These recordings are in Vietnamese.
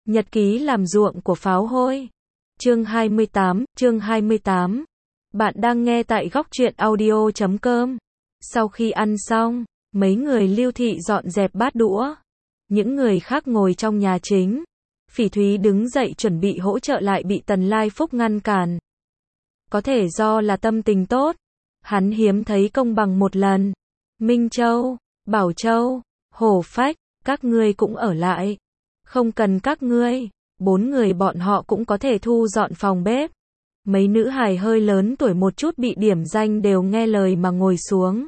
Nhật ký làm ruộng của pháo hôi. Chương 28. Bạn đang nghe tại góc truyện audio.com. Sau khi ăn xong, mấy người Lưu Thị dọn dẹp bát đũa. Những người khác ngồi trong nhà chính. Phỉ Thúy đứng dậy chuẩn bị hỗ trợ lại bị Tần Lai Phúc ngăn cản. Có thể do là tâm tình tốt. Hắn hiếm thấy công bằng một lần. Minh Châu, Bảo Châu, Hổ Phách, các ngươi cũng ở lại. Không cần các ngươi, 4 người bọn họ cũng có thể thu dọn phòng bếp. Mấy nữ hài hơi lớn tuổi một chút bị điểm danh đều nghe lời mà ngồi xuống.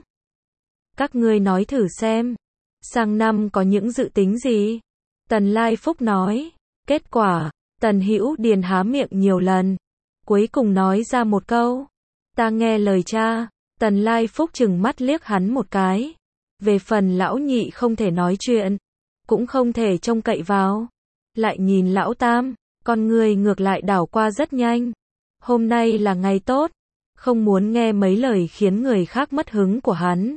Các ngươi nói thử xem, sang năm có những dự tính gì? Tần Lai Phúc nói. Kết quả, Tần Hữu Điền há miệng nhiều lần, cuối cùng nói ra một câu. Ta nghe lời cha. Tần Lai Phúc chừng mắt liếc hắn một cái. Về phần lão nhị không thể nói chuyện, cũng không thể trông cậy vào. Lại nhìn lão tam, con người ngược lại đảo qua rất nhanh. Hôm nay là ngày tốt, không muốn nghe mấy lời khiến người khác mất hứng của hắn.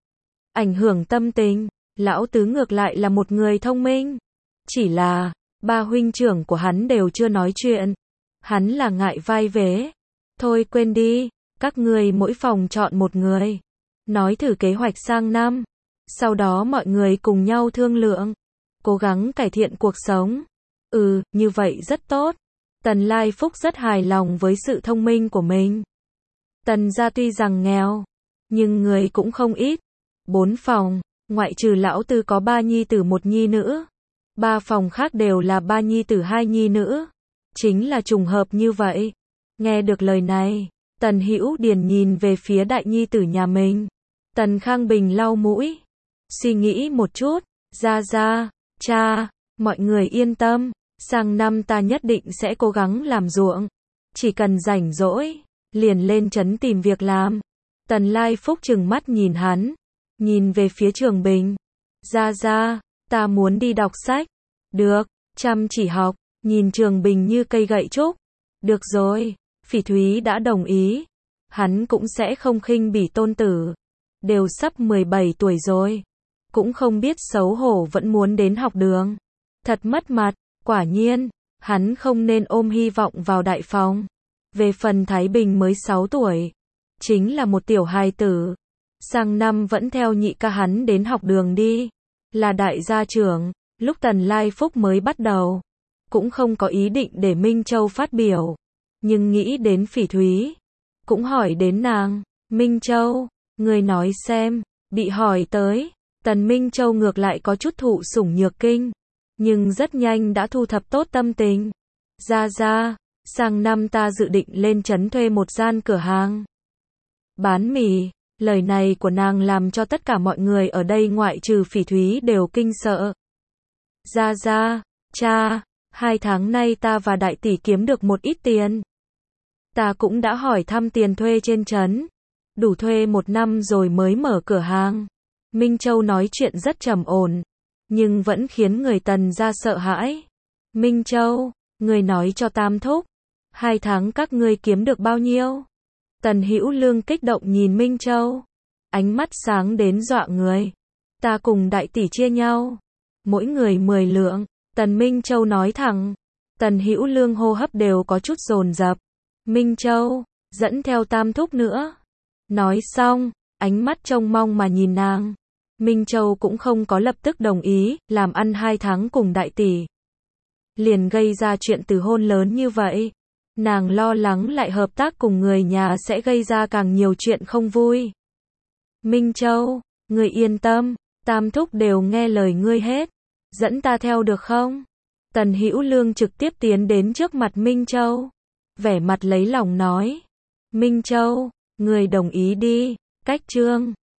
Ảnh hưởng tâm tình, lão tứ ngược lại là một người thông minh. Chỉ là, ba huynh trưởng của hắn đều chưa nói chuyện. Hắn là ngại vai vế. Thôi quên đi, các ngươi mỗi phòng chọn một người. Nói thử kế hoạch sang năm. Sau đó mọi người cùng nhau thương lượng. Cố gắng cải thiện cuộc sống. Như vậy rất tốt. Tần Lai Phúc rất hài lòng với sự thông minh của mình. Tần gia tuy rằng nghèo, nhưng người cũng không ít. 4 phòng, ngoại trừ lão tư có 3 nhi tử 1 nhi nữ. 3 phòng khác đều là 3 nhi tử 2 nhi nữ. Chính là trùng hợp như vậy. Nghe được lời này, Tần Hữu Điền nhìn về phía đại nhi tử nhà mình. Tần Khang Bình lau mũi. Suy nghĩ một chút. Ra, cha, mọi người yên tâm. Sang năm ta nhất định sẽ cố gắng làm ruộng. Chỉ cần rảnh rỗi, liền lên trấn tìm việc làm. Tần Lai Phúc trừng mắt nhìn hắn. Nhìn về phía Trường Bình. Ra, ta muốn đi đọc sách. Được, chăm chỉ học. Nhìn Trường Bình như cây gậy trúc. Được rồi, Phỉ Thúy đã đồng ý. Hắn cũng sẽ không khinh bỉ tôn tử. Đều sắp 17 tuổi rồi. Cũng không biết xấu hổ vẫn muốn đến học đường. Thật mất mặt. Quả nhiên, hắn không nên ôm hy vọng vào đại phòng. Về phần Thái Bình mới 6 tuổi. Chính là một tiểu hài tử. Sang năm vẫn theo nhị ca hắn đến học đường đi. Là đại gia trưởng. Lúc Tần Lai Phúc mới bắt đầu, cũng không có ý định để Minh Châu phát biểu. Nhưng nghĩ đến Phỉ Thúy, cũng hỏi đến nàng. Minh Châu, người nói xem. Bị hỏi tới, Tần Minh Châu ngược lại có chút thụ sủng nhược kinh. Nhưng rất nhanh đã thu thập tốt tâm tình. Ra, sang năm ta dự định lên trấn thuê một gian cửa hàng bán mì. Lời này của nàng làm cho tất cả mọi người ở đây ngoại trừ Phỉ Thúy đều kinh sợ. Ra, cha, 2 tháng nay ta và đại tỷ kiếm được một ít tiền. Ta cũng đã hỏi thăm tiền thuê trên trấn. Đủ thuê 1 năm rồi mới mở cửa hàng. Minh Châu nói chuyện rất trầm ổn, nhưng vẫn khiến người Tần gia sợ hãi. Minh Châu, người nói cho Tam thúc, 2 tháng các ngươi kiếm được bao nhiêu? Tần Hữu Lương kích động nhìn Minh Châu. Ánh mắt sáng đến dọa người. Ta cùng đại tỷ chia nhau. Mỗi người 10 lượng. Tần Minh Châu nói thẳng. Tần Hữu Lương hô hấp đều có chút dồn dập. Minh Châu, dẫn theo Tam thúc nữa. Nói xong, ánh mắt trông mong mà nhìn nàng. Minh Châu cũng không có lập tức đồng ý, làm ăn 2 tháng cùng đại tỷ. Liền gây ra chuyện từ hôn lớn như vậy. Nàng lo lắng lại hợp tác cùng người nhà sẽ gây ra càng nhiều chuyện không vui. Minh Châu, người yên tâm, Tam thúc đều nghe lời ngươi hết. Dẫn ta theo được không? Tần Hữu Lương trực tiếp tiến đến trước mặt Minh Châu. Vẻ mặt lấy lòng nói. Minh Châu, người đồng ý đi, cách chương